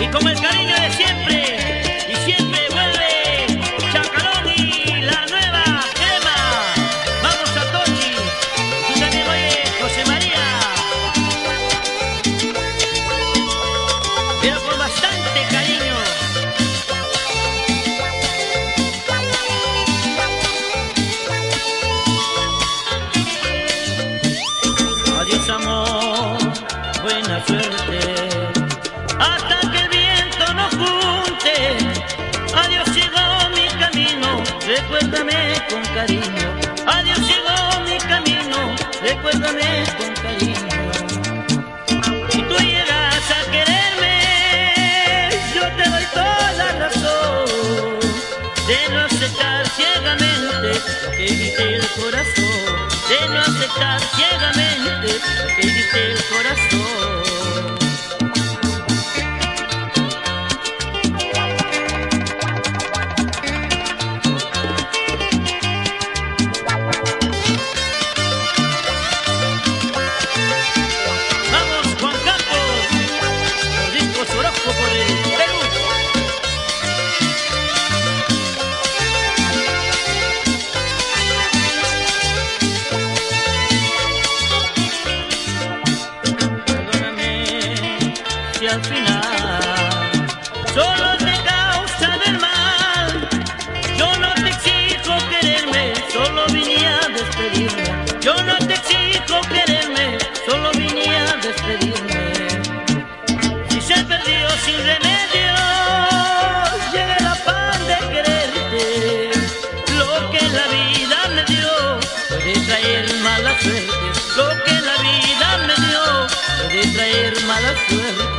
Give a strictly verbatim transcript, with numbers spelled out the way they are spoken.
Y con el cariño de siempre, y siempre vuelve Chacalón y la nueva crema. Vamos a Tochi, tú también, oye, José María. Pero con bastante cariño. Adiós amor, buena suerte, hasta que el viento nos junte. Adiós llegó mi camino, recuérdame con cariño. Adiós llegó mi camino, recuérdame con cariño. Si tú llegas a quererme, yo te doy toda la razón de no aceptar ciegamente lo que dice el corazón, de no aceptar ciegamente lo que dice el corazón. Si al final solo te causa del mal, yo no te exijo quererme, solo vine a despedirme. Yo no te exijo quererme, solo vine a despedirme. Si se perdió sin remedio, llega el afán de quererte. Lo que la vida me dio puede traer mala suerte. Lo que la vida me dio puede traer mala suerte.